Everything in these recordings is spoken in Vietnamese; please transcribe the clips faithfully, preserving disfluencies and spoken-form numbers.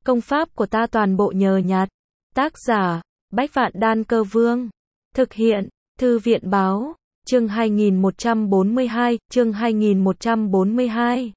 Công pháp của ta toàn bộ nhờ nhặt. Tác giả, Bách Vạn Đan Cơ Vương. Thực hiện, Thư viện Báo. Chương hai nghìn một trăm bốn mươi hai, chương hai nghìn một trăm bốn mươi hai.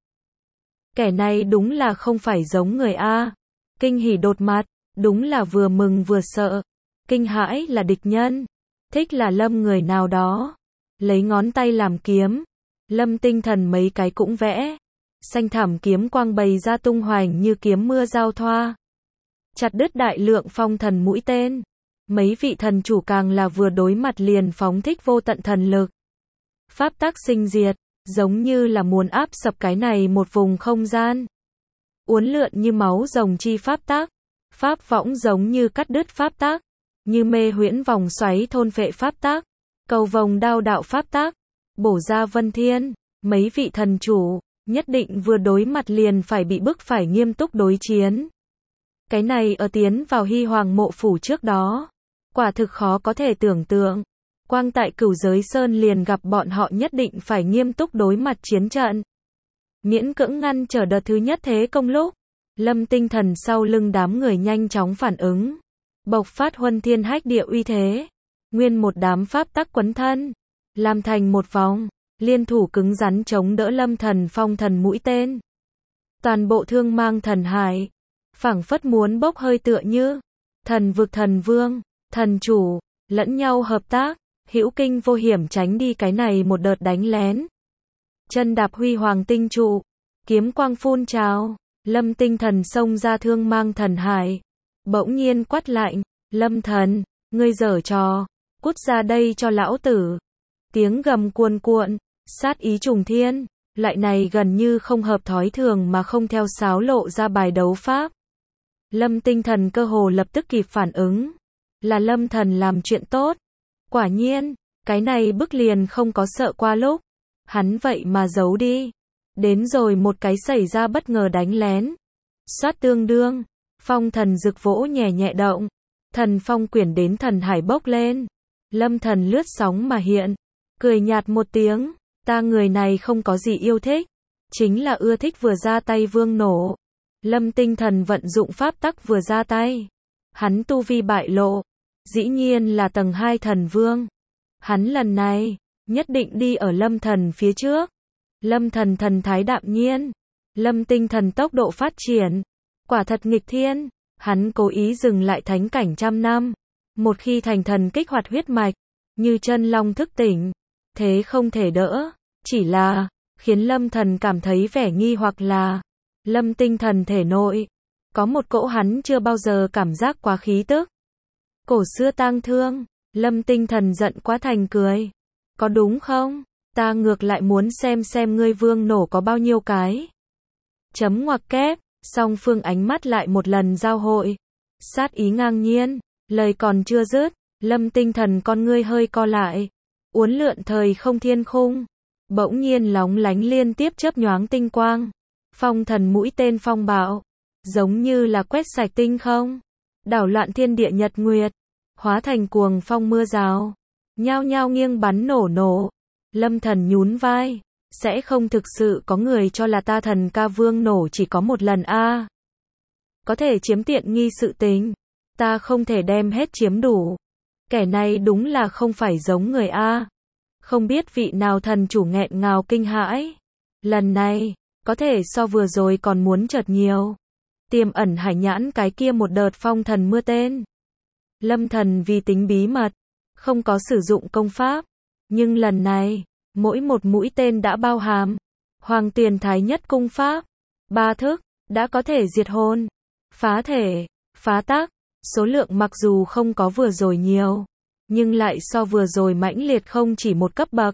Kẻ này đúng là không phải giống người A. Kinh hỉ đột mặt, đúng là vừa mừng vừa sợ. Kinh hãi là địch nhân, thích là Lâm người nào đó. Lấy ngón tay làm kiếm, Lâm tinh thần mấy cái cũng vẽ. Xanh thẳm kiếm quang bày ra tung hoành như kiếm mưa giao thoa. Chặt đứt đại lượng phong thần mũi tên. Mấy vị thần chủ càng là vừa đối mặt liền phóng thích vô tận thần lực. Pháp tắc sinh diệt, giống như là muốn áp sập cái này một vùng không gian. Uốn lượn như máu rồng chi pháp tắc. Pháp võng giống như cắt đứt pháp tắc. Như mê huyễn vòng xoáy thôn phệ pháp tắc. Cầu vồng đao đạo pháp tắc. Bổ ra vân thiên. Mấy vị thần chủ, nhất định vừa đối mặt liền phải bị bức phải nghiêm túc đối chiến. Cái này ở tiến vào Hy Hoàng mộ phủ trước đó. Quả thực khó có thể tưởng tượng. Quang tại Cửu Giới Sơn liền gặp bọn họ nhất định phải nghiêm túc đối mặt chiến trận. Miễn cưỡng ngăn trở đợt thứ nhất thế công lúc. Lâm tinh thần sau lưng đám người nhanh chóng phản ứng. Bộc phát huân thiên hách địa uy thế. Nguyên một đám pháp tắc quấn thân. Làm thành một vòng. Liên thủ cứng rắn chống đỡ Lâm thần phong thần mũi tên. Toàn bộ thương mang thần hải. Phảng phất muốn bốc hơi tựa như. Thần vực thần vương, thần chủ, lẫn nhau hợp tác. Hữu kinh vô hiểm tránh đi cái này một đợt đánh lén. Chân đạp huy hoàng tinh trụ. Kiếm quang phun trào. Lâm tinh thần xông ra thương mang thần hải. Bỗng nhiên quát lạnh. Lâm thần, ngươi giở trò. Cút ra đây cho lão tử. Tiếng gầm cuồn cuộn. Sát ý trùng thiên. Loại này gần như không hợp thói thường mà không theo sáo lộ ra bài đấu pháp. Lâm tinh thần cơ hồ lập tức kịp phản ứng. Là Lâm thần làm chuyện tốt. Quả nhiên, cái này bức liền không có sợ qua lúc. Hắn vậy mà giấu đi. Đến rồi một cái xảy ra bất ngờ đánh lén. Xoát tương đương. Phong thần rực vỗ nhẹ nhẹ động. Thần phong quyển đến thần hải bốc lên. Lâm thần lướt sóng mà hiện. Cười nhạt một tiếng. Ta người này không có gì yêu thích. Chính là ưa thích vừa ra tay vương nổ. Lâm tinh thần vận dụng pháp tắc vừa ra tay. Hắn tu vi bại lộ. Dĩ nhiên là tầng hai thần vương. Hắn lần này, nhất định đi ở Lâm thần phía trước. Lâm thần thần thái đạm nhiên. Lâm tinh thần tốc độ phát triển. Quả thật nghịch thiên. Hắn cố ý dừng lại thánh cảnh trăm năm. Một khi thành thần kích hoạt huyết mạch. Như chân long thức tỉnh. Thế không thể đỡ. Chỉ là, khiến Lâm thần cảm thấy vẻ nghi hoặc là. Lâm tinh thần thể nội. Có một cỗ hắn chưa bao giờ cảm giác quá khí tức. Cổ xưa tang thương. Lâm tinh thần giận quá thành cười. Có đúng không? Ta ngược lại muốn xem xem ngươi vương nổ có bao nhiêu cái. Chấm ngoặc kép. Song phương ánh mắt lại một lần giao hội. Sát ý ngang nhiên. Lời còn chưa dứt. Lâm tinh thần con ngươi hơi co lại. Uốn lượn thời không thiên khung. Bỗng nhiên lóng lánh liên tiếp chớp nhoáng tinh quang. Phong thần mũi tên phong bạo. Giống như là quét sạch tinh không. Đảo loạn thiên địa nhật nguyệt. Hóa thành cuồng phong mưa rào. Nhao nhao nghiêng bắn nổ nổ. Lâm thần nhún vai. Sẽ không thực sự có người cho là ta thần ca vương nổ chỉ có một lần a à. Có thể chiếm tiện nghi sự tình. Ta không thể đem hết chiếm đủ. Kẻ này đúng là không phải giống người a à. Không biết vị nào thần chủ nghẹn ngào kinh hãi. Lần này, có thể so vừa rồi còn muốn chợt nhiều. Tiềm ẩn hải nhãn cái kia một đợt phong thần mưa tên. Lâm thần vì tính bí mật, không có sử dụng công pháp. Nhưng lần này, mỗi một mũi tên đã bao hàm. Hoàng tiền thái nhất cung pháp. Ba thức, đã có thể diệt hồn. Phá thể, phá tác. Số lượng mặc dù không có vừa rồi nhiều. Nhưng lại so vừa rồi mãnh liệt không chỉ một cấp bậc.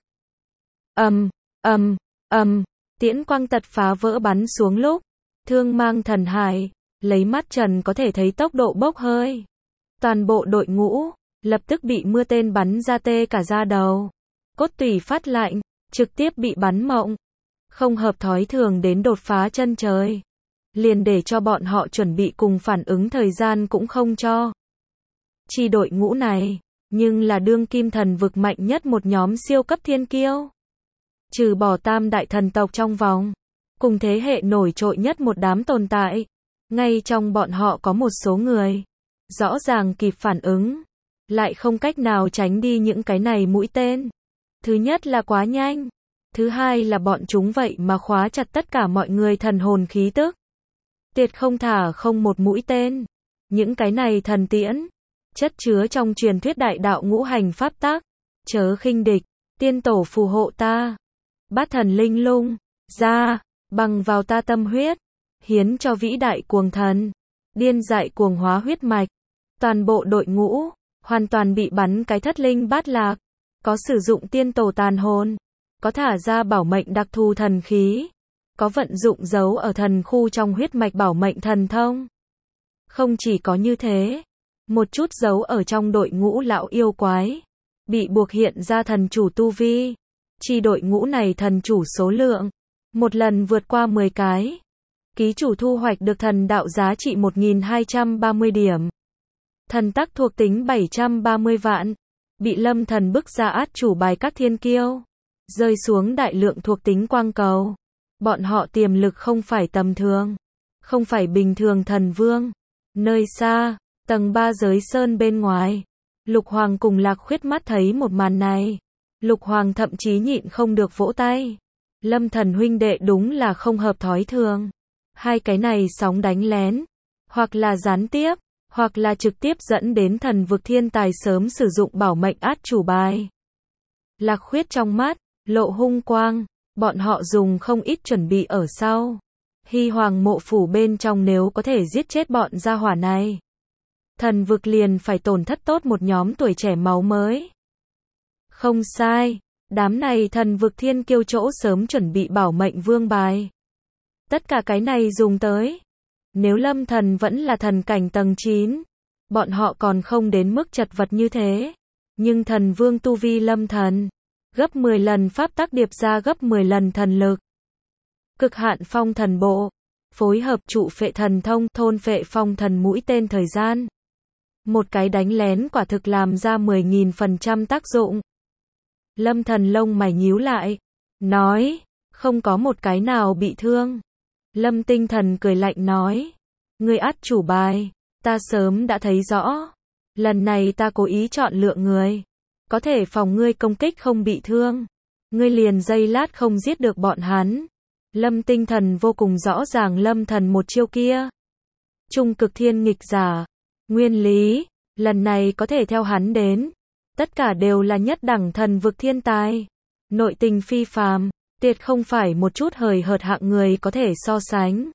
Ầm, ầm, ầm. Tiễn quang tật phá vỡ bắn xuống lúc. Thương mang thần hải. Lấy mắt trần có thể thấy tốc độ bốc hơi. Toàn bộ đội ngũ. Lập tức bị mưa tên bắn ra tê cả da đầu. Cốt tủy phát lạnh. Trực tiếp bị bắn mộng. Không hợp thói thường đến đột phá chân trời. Liền để cho bọn họ chuẩn bị cùng phản ứng thời gian cũng không cho. Chi đội ngũ này. Nhưng là đương kim thần vực mạnh nhất một nhóm siêu cấp thiên kiêu. Trừ bỏ tam đại thần tộc trong vòng. Cùng thế hệ nổi trội nhất một đám tồn tại. Ngay trong bọn họ có một số người, rõ ràng kịp phản ứng, lại không cách nào tránh đi những cái này mũi tên. Thứ nhất là quá nhanh, thứ hai là bọn chúng vậy mà khóa chặt tất cả mọi người thần hồn khí tức. Tuyệt không thả không một mũi tên. Những cái này thần tiễn, chất chứa trong truyền thuyết đại đạo ngũ hành pháp tắc, chớ khinh địch, tiên tổ phù hộ ta. Bát thần linh lung, ra, bằng vào ta tâm huyết, hiến cho vĩ đại cuồng thần, điên dại cuồng hóa huyết mạch. Toàn bộ đội ngũ, hoàn toàn bị bắn cái thất linh bát lạc, có sử dụng tiên tổ tàn hồn, có thả ra bảo mệnh đặc thù thần khí, có vận dụng dấu ở thần khu trong huyết mạch bảo mệnh thần thông. Không chỉ có như thế, một chút dấu ở trong đội ngũ lão yêu quái, bị buộc hiện ra thần chủ tu vi. Chi đội ngũ này thần chủ số lượng, một lần vượt qua mười cái. Ký chủ thu hoạch được thần đạo giá trị một nghìn hai trăm ba mươi điểm. Thần tắc thuộc tính bảy trăm ba mươi vạn. Bị lâm thần bức ra át chủ bài các thiên kiêu. Rơi xuống đại lượng thuộc tính quang cầu. Bọn họ tiềm lực không phải tầm thường. Không phải bình thường thần vương. Nơi xa, tầng ba giới sơn bên ngoài. Lục Hoàng cùng Lạc Khuyết mắt thấy một màn này. Lục Hoàng thậm chí nhịn không được vỗ tay. Lâm thần huynh đệ đúng là không hợp thói thường. Hai cái này sóng đánh lén. Hoặc là gián tiếp, hoặc là trực tiếp dẫn đến thần vực thiên tài sớm sử dụng bảo mệnh át chủ bài. Lạc Khuyết trong mắt, lộ hung quang. Bọn họ dùng không ít chuẩn bị ở sau. Hy Hoàng mộ phủ bên trong nếu có thể giết chết bọn gia hỏa này. Thần vực liền phải tổn thất tốt một nhóm tuổi trẻ máu mới. Không sai, đám này thần vực thiên kiêu chỗ sớm chuẩn bị bảo mệnh vương bài. Tất cả cái này dùng tới. Nếu lâm thần vẫn là thần cảnh tầng chín, bọn họ còn không đến mức chật vật như thế. Nhưng thần vương tu vi lâm thần, gấp mười lần pháp tắc điệp ra gấp mười lần thần lực. Cực hạn phong thần bộ, phối hợp trụ phệ thần thông thôn phệ phong thần mũi tên thời gian. Một cái đánh lén quả thực làm ra mười nghìn phần trăm tác dụng. Lâm thần lông mày nhíu lại, nói, không có một cái nào bị thương. Lâm tinh thần cười lạnh nói, ngươi át chủ bài, ta sớm đã thấy rõ. Lần này ta cố ý chọn lựa người, có thể phòng ngươi công kích không bị thương. Ngươi liền giây lát không giết được bọn hắn. Lâm tinh thần vô cùng rõ ràng lâm thần một chiêu kia. Trung cực thiên nghịch giả. Nguyên lý, lần này có thể theo hắn đến. Tất cả đều là nhất đẳng thần vực thiên tài. Nội tình phi phàm, tuyệt không phải một chút hời hợt hạng người có thể so sánh.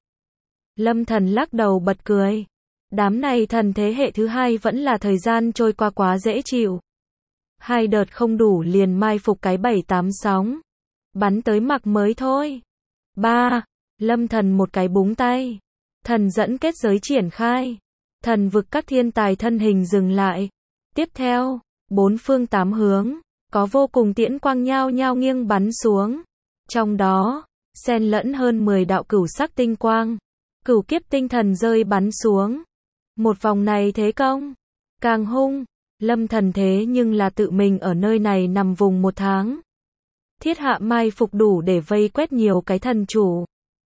Lâm thần lắc đầu bật cười. Đám này thần thế hệ thứ hai vẫn là thời gian trôi qua quá dễ chịu. Hai đợt không đủ liền mai phục cái bảy tám sóng. Bắn tới mặc mới thôi. Ba, lâm thần một cái búng tay. Thần dẫn kết giới triển khai. Thần vực các thiên tài thân hình dừng lại. Tiếp theo, bốn phương tám hướng, có vô cùng tiễn quang nhao nhao nghiêng bắn xuống. Trong đó, xen lẫn hơn mười đạo cửu sắc tinh quang. Cửu kiếp tinh thần rơi bắn xuống. Một vòng này thế công, càng hung. Lâm thần thế nhưng là tự mình ở nơi này nằm vùng một tháng. Thiết hạ mai phục đủ để vây quét nhiều cái thần chủ.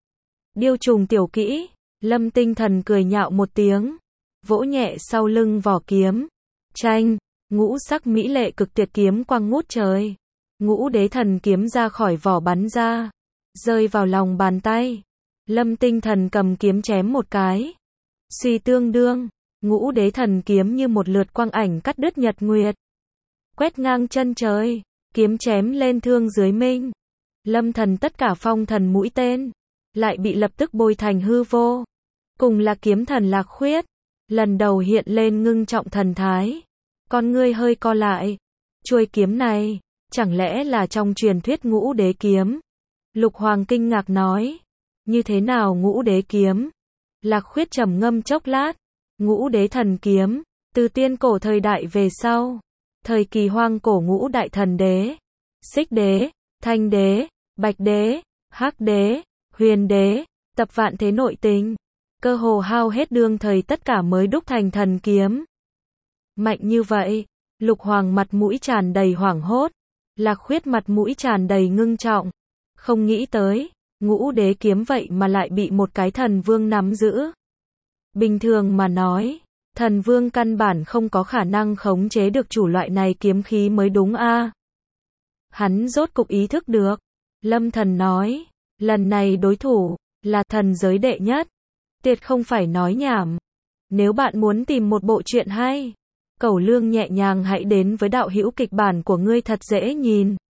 Điêu trùng tiểu kỹ, lâm tinh thần cười nhạo một tiếng. Vỗ nhẹ sau lưng vỏ kiếm. Tranh, ngũ sắc mỹ lệ cực tuyệt kiếm quang ngút trời. Ngũ đế thần kiếm ra khỏi vỏ bắn ra. Rơi vào lòng bàn tay. Lâm tinh thần cầm kiếm chém một cái. Suy tương đương. Ngũ đế thần kiếm như một lượt quang ảnh cắt đứt nhật nguyệt. Quét ngang chân trời. Kiếm chém lên thương dưới minh. Lâm thần tất cả phong thần mũi tên. Lại bị lập tức bôi thành hư vô. Cùng là kiếm thần Lạc Khuyết. Lần đầu hiện lên ngưng trọng thần thái. Con ngươi hơi co lại. Chuôi kiếm này, chẳng lẽ là trong truyền thuyết ngũ đế kiếm? Lục Hoàng kinh ngạc nói. Như thế nào ngũ đế kiếm? Lạc Khuyết trầm ngâm chốc lát. Ngũ đế thần kiếm, từ tiên cổ thời đại về sau. Thời kỳ hoang cổ ngũ đại thần đế. Xích đế, thanh đế, bạch đế, hắc đế, huyền đế, tập vạn thế nội tình. Cơ hồ hao hết đương thời tất cả mới đúc thành thần kiếm. Mạnh như vậy, Lục Hoàng mặt mũi tràn đầy hoảng hốt. Lạc Khuyết mặt mũi tràn đầy ngưng trọng. Không nghĩ tới, ngũ đế kiếm vậy mà lại bị một cái thần vương nắm giữ. Bình thường mà nói, thần vương căn bản không có khả năng khống chế được chủ loại này kiếm khí mới đúng a. Hắn rốt cục ý thức được. Lâm Thần nói, lần này đối thủ, là thần giới đệ nhất. Tuyệt không phải nói nhảm. Nếu bạn muốn tìm một bộ truyện hay, Cẩu Lương nhẹ nhàng hãy đến với đạo hữu kịch bản của ngươi thật dễ nhìn.